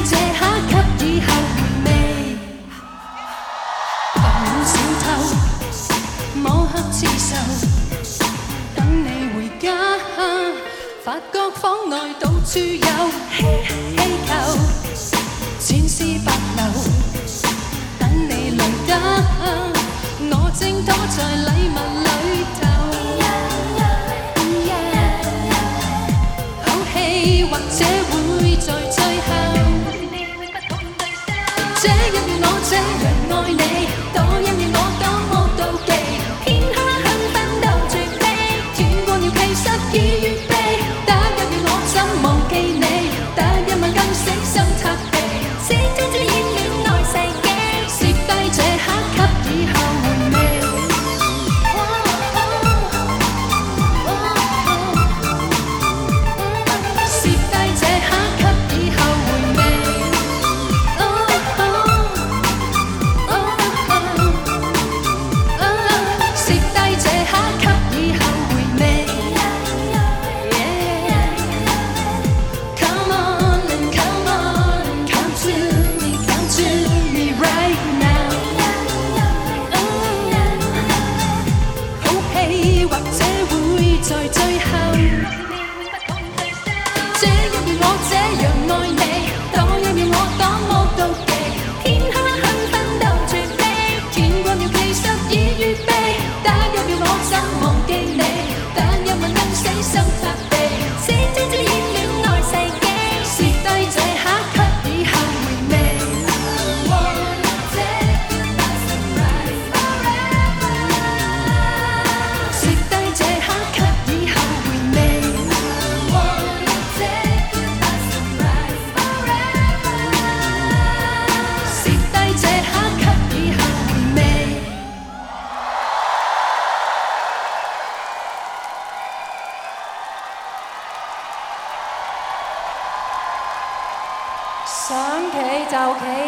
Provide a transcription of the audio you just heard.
這刻給以後回味。扮小偷，摸黑刺繡，等你回家。發覺房內到處有氣球，千絲百縷，等你來得。我正躲在禮物裏頭。好戲或者會在最後。這一秒我這樣愛你，多一秒我多麼妒忌，片刻興奮到絕地，斷過了其實已預備。打一秒我怎忘記你，打一晚更死心塌地，是珍珠染戀愛世紀，攝低這刻給以後回味。攝低這刻給以後回味。攝低這刻給以後回味。Come on and come on, come to me right now。好戲或者會在最後。這一秒我這樣愛你，多一秒我多麼妒忌，片刻興奮到絕地，斷過了其實已預備。打一秒我怎忘記你，打一晚更死心塌地，是珍珠染戀愛世紀，攝低這刻給以後回味。攝低這刻給以後回味。攝低這刻給以後回味。 想企就企